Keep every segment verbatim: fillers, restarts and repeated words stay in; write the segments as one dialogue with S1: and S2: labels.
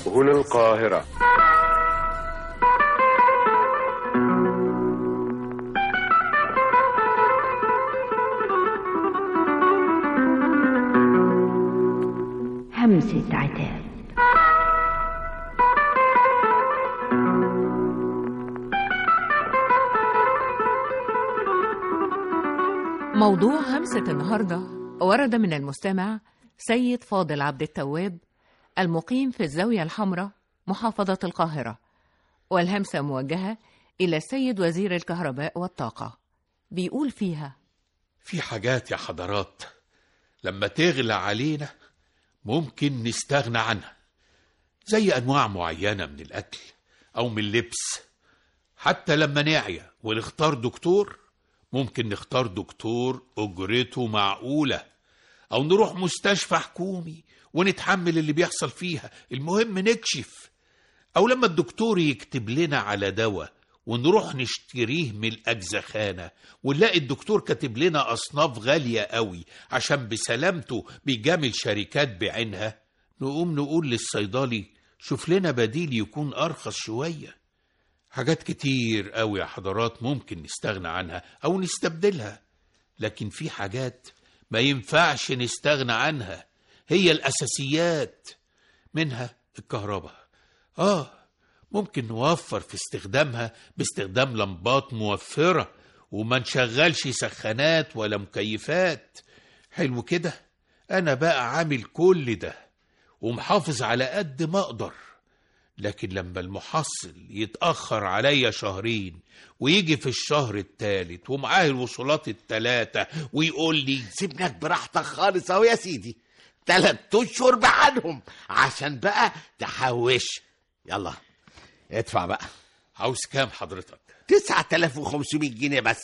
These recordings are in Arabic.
S1: هنا القاهرة.
S2: همسة عتاب.
S3: موضوع همسة النهاردة ورد من المستمع سيد فاضل عبد التواب المقيم في الزاوية الحمراء محافظة القاهرة، والهمسة موجهة إلى السيد وزير الكهرباء والطاقة. بيقول فيها:
S4: في حاجات يا حضرات لما تغلى علينا ممكن نستغنى عنها، زي أنواع معينة من الأكل أو من اللبس. حتى لما نعيا ونختار دكتور ممكن نختار دكتور أجرته معقولة، أو نروح مستشفى حكومي ونتحمل اللي بيحصل فيها، المهم نكشف. أو لما الدكتور يكتب لنا على دواء ونروح نشتريه من الأجزخانة ونلاقي الدكتور كاتب لنا أصناف غالية قوي عشان بسلامته بيجامل شركات بعينها، نقوم نقول للصيدلي شوف لنا بديل يكون أرخص شوية. حاجات كتير قوي يا حضرات ممكن نستغنى عنها أو نستبدلها، لكن في حاجات ما ينفعش نستغنى عنها، هي الأساسيات. منها الكهرباء. آه ممكن نوفر في استخدامها باستخدام لمبات موفرة وما نشغلش سخانات ولا مكيفات. حلو كده، أنا بقى عامل كل ده ومحافظ على قد ما أقدر. لكن لما المحصل يتأخر عليا شهرين ويجي في الشهر الثالث ومعاه الوصولات الثلاثة ويقول لي
S5: سيبنك براحتك خالص اهو يا سيدي، تلات اشهر بعدهم عشان بقى تحوش. يلا ادفع بقى.
S4: عاوز كام حضرتك؟
S5: تسعة آلاف وخمسمية جنيه بس.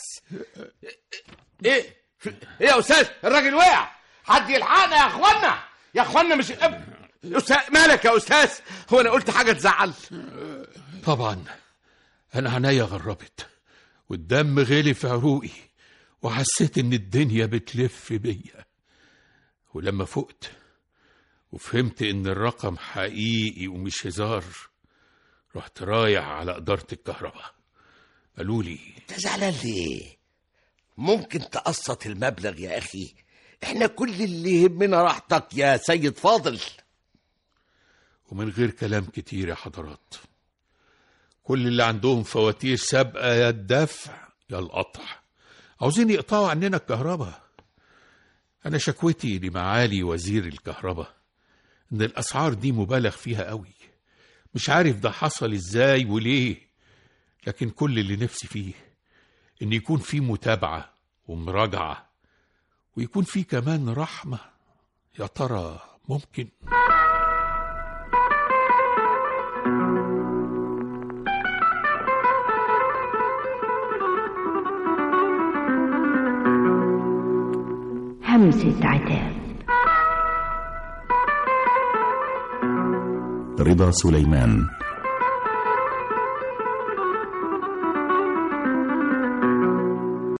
S5: ايه ايه يا استاذ، الراجل وقع، حد يلحقنا يا اخوانا، يا اخوانا. مش أستاذ مالك يا استاذ؟ هو انا قلت حاجه تزعل؟
S4: طبعا انا عينيا غربت والدم غلي في عروقي وحسيت ان الدنيا بتلف بيا، ولما فقت وفهمت ان الرقم حقيقي ومش هزار رحت رايح على اداره الكهرباء. قالوا لي
S5: انت زعلان ليه؟ ممكن تقسط المبلغ يا اخي، احنا كل اللي يهمنا راحتك يا سيد فاضل.
S4: ومن غير كلام كتير يا حضرات، كل اللي عندهم فواتير سابقة يا الدفع يا القطع عاوزين يقطعوا عننا الكهرباء. أنا شكوتي لمعالي وزير الكهرباء إن الأسعار دي مبالغ فيها قوي، مش عارف ده حصل إزاي وليه، لكن كل اللي نفسي فيه إن يكون في متابعة ومراجعة ويكون في كمان رحمة. يا ترى ممكن؟
S2: همسة عتاب.
S6: رضا سليمان.